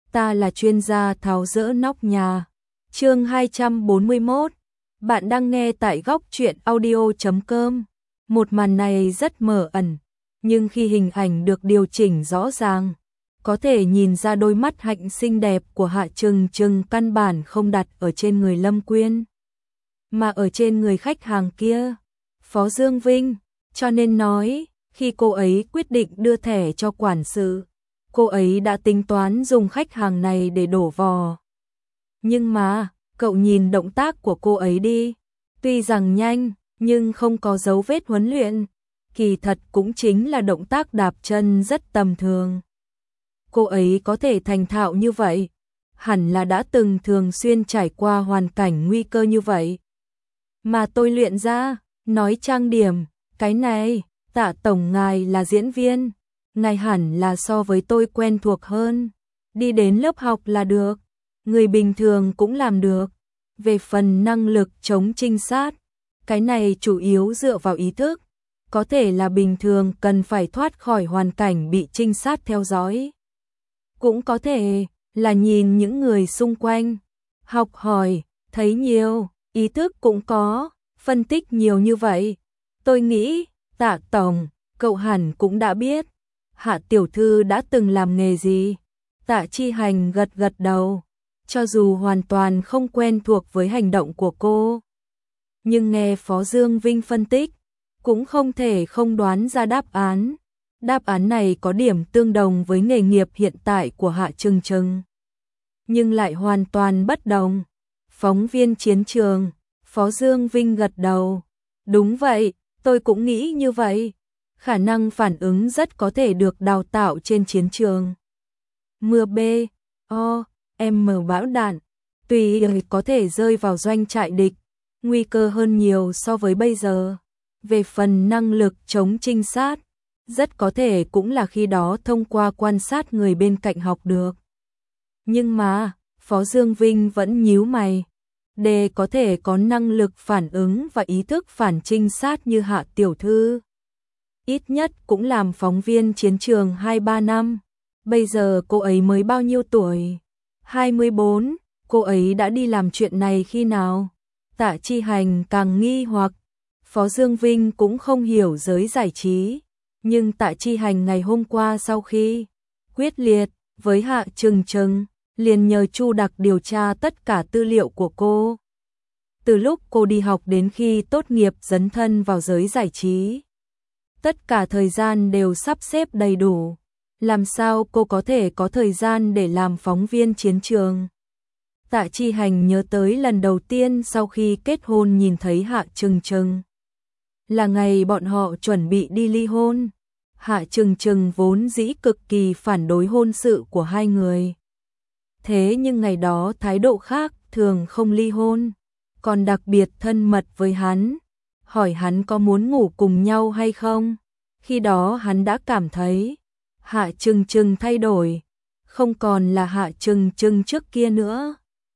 ta là chuyên gia tháo dỡ nóc nhà. Chương 241. Bạn đang nghe tại góc truyện audio.com. Một màn này rất mờ ẩn, nhưng khi hình ảnh được điều chỉnh rõ ràng, có thể nhìn ra đôi mắt hạnh xinh đẹp của Hạ Trừng Trừng căn bản không đặt ở trên người Lâm Quyên, mà ở trên người khách hàng kia, Phó Dương Vinh. Cho nên nói, khi cô ấy quyết định đưa thẻ cho quản sự, cô ấy đã tính toán dùng khách hàng này để đổ vò. Nhưng mà, cậu nhìn động tác của cô ấy đi, tuy rằng nhanh, nhưng không có dấu vết huấn luyện, kỳ thật cũng chính là động tác đạp chân rất tầm thường. Cô ấy có thể thành thạo như vậy, hẳn là đã từng thường xuyên trải qua hoàn cảnh nguy cơ như vậy. Mà tôi luyện ra, nói trang điểm, cái này, Tạ tổng ngài là diễn viên, ngài hẳn là so với tôi quen thuộc hơn, đi đến lớp học là được, người bình thường cũng làm được. Về phần năng lực chống trinh sát, cái này chủ yếu dựa vào ý thức, có thể là bình thường cần phải thoát khỏi hoàn cảnh bị trinh sát theo dõi. Cũng có thể là nhìn những người xung quanh, học hỏi, thấy nhiều, ý thức cũng có, phân tích nhiều như vậy. Tôi nghĩ, Tạ tổng, cậu hẳn cũng đã biết, Hạ tiểu thư đã từng làm nghề gì. Tạ Chi Hành gật gật đầu, cho dù hoàn toàn không quen thuộc với hành động của cô, nhưng nghe Phó Dương Vinh phân tích, cũng không thể không đoán ra đáp án. Đáp án này có điểm tương đồng với nghề nghiệp hiện tại của Hạ Trừng Trừng, nhưng lại hoàn toàn bất đồng. Phóng viên chiến trường, Phó Dương Vinh gật đầu. Đúng vậy, tôi cũng nghĩ như vậy. Khả năng phản ứng rất có thể được đào tạo trên chiến trường. Mưa bão đạn, tùy có thể rơi vào doanh trại địch, nguy cơ hơn nhiều so với bây giờ. Về phần năng lực chống trinh sát, rất có thể cũng là khi đó thông qua quan sát người bên cạnh học được. Nhưng mà, Phó Dương Vinh vẫn nhíu mày. Để có thể có năng lực phản ứng và ý thức phản trinh sát như Hạ tiểu thư, ít nhất cũng làm phóng viên chiến trường 2-3 năm. Bây giờ cô ấy mới bao nhiêu tuổi? 24, cô ấy đã đi làm chuyện này khi nào? Tạ Chi Hành càng nghi hoặc. Phó Dương Vinh cũng không hiểu giới giải trí, nhưng Tạ Chi Hành ngày hôm qua sau khi quyết liệt với Hạ Trừng Trừng, liền nhờ Chu Đặc điều tra tất cả tư liệu của cô. Từ lúc cô đi học đến khi tốt nghiệp dấn thân vào giới giải trí, tất cả thời gian đều sắp xếp đầy đủ. Làm sao cô có thể có thời gian để làm phóng viên chiến trường? Tạ Chi Hành nhớ tới lần đầu tiên sau khi kết hôn nhìn thấy Hạ Trừng Trừng, là ngày bọn họ chuẩn bị đi ly hôn. Hạ Trừng Trừng vốn dĩ cực kỳ phản đối hôn sự của hai người. Thế nhưng ngày đó thái độ khác thường không ly hôn, còn đặc biệt thân mật với hắn, hỏi hắn có muốn ngủ cùng nhau hay không. Khi đó hắn đã cảm thấy Hạ Trừng Trừng thay đổi, không còn là Hạ Trừng Trừng trước kia nữa.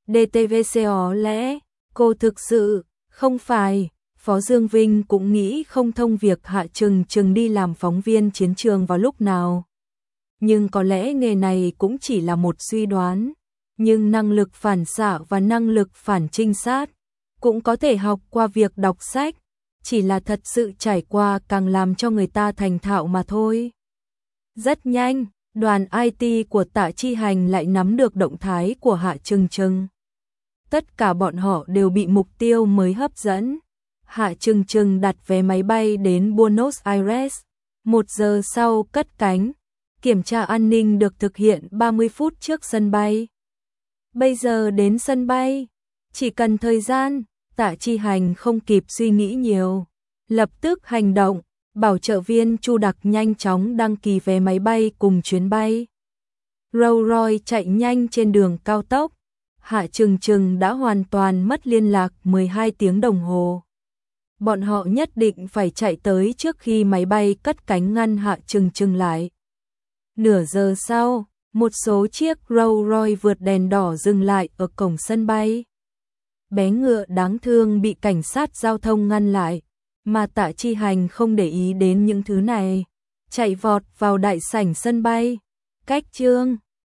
DTVCO lẽ, cô thực sự, không phải. Phó Dương Vinh cũng nghĩ không thông việc Hạ Trừng Trừng đi làm phóng viên chiến trường vào lúc nào. Nhưng có lẽ nghề này cũng chỉ là một suy đoán. Nhưng năng lực phản xạ và năng lực phản trinh sát cũng có thể học qua việc đọc sách, chỉ là thật sự trải qua càng làm cho người ta thành thạo mà thôi. Rất nhanh, đoàn IT của Tạ Chi Hành lại nắm được động thái của Hạ Trừng Trừng. Tất cả bọn họ đều bị mục tiêu mới hấp dẫn. Hạ Trừng Trừng đặt vé máy bay đến Buenos Aires, 1 giờ sau cất cánh. Kiểm tra an ninh được thực hiện 30 phút trước sân bay. Bây giờ đến sân bay, chỉ cần thời gian. Tạ Chi Hành không kịp suy nghĩ nhiều, lập tức hành động, bảo trợ viên Chu Đặc nhanh chóng đăng ký vé máy bay cùng chuyến bay. Rolls Royce chạy nhanh trên đường cao tốc. Hạ Trừng Trừng đã hoàn toàn mất liên lạc 12 tiếng đồng hồ. Bọn họ nhất định phải chạy tới trước khi máy bay cất cánh ngăn Hạ Trừng Trừng lại. Nửa giờ sau, một số chiếc Rolls Royce vượt đèn đỏ dừng lại ở cổng sân bay. Bé ngựa đáng thương bị cảnh sát giao thông ngăn lại, mà Tạ Chi Hành không để ý đến những thứ này, chạy vọt vào đại sảnh sân bay. Cách chương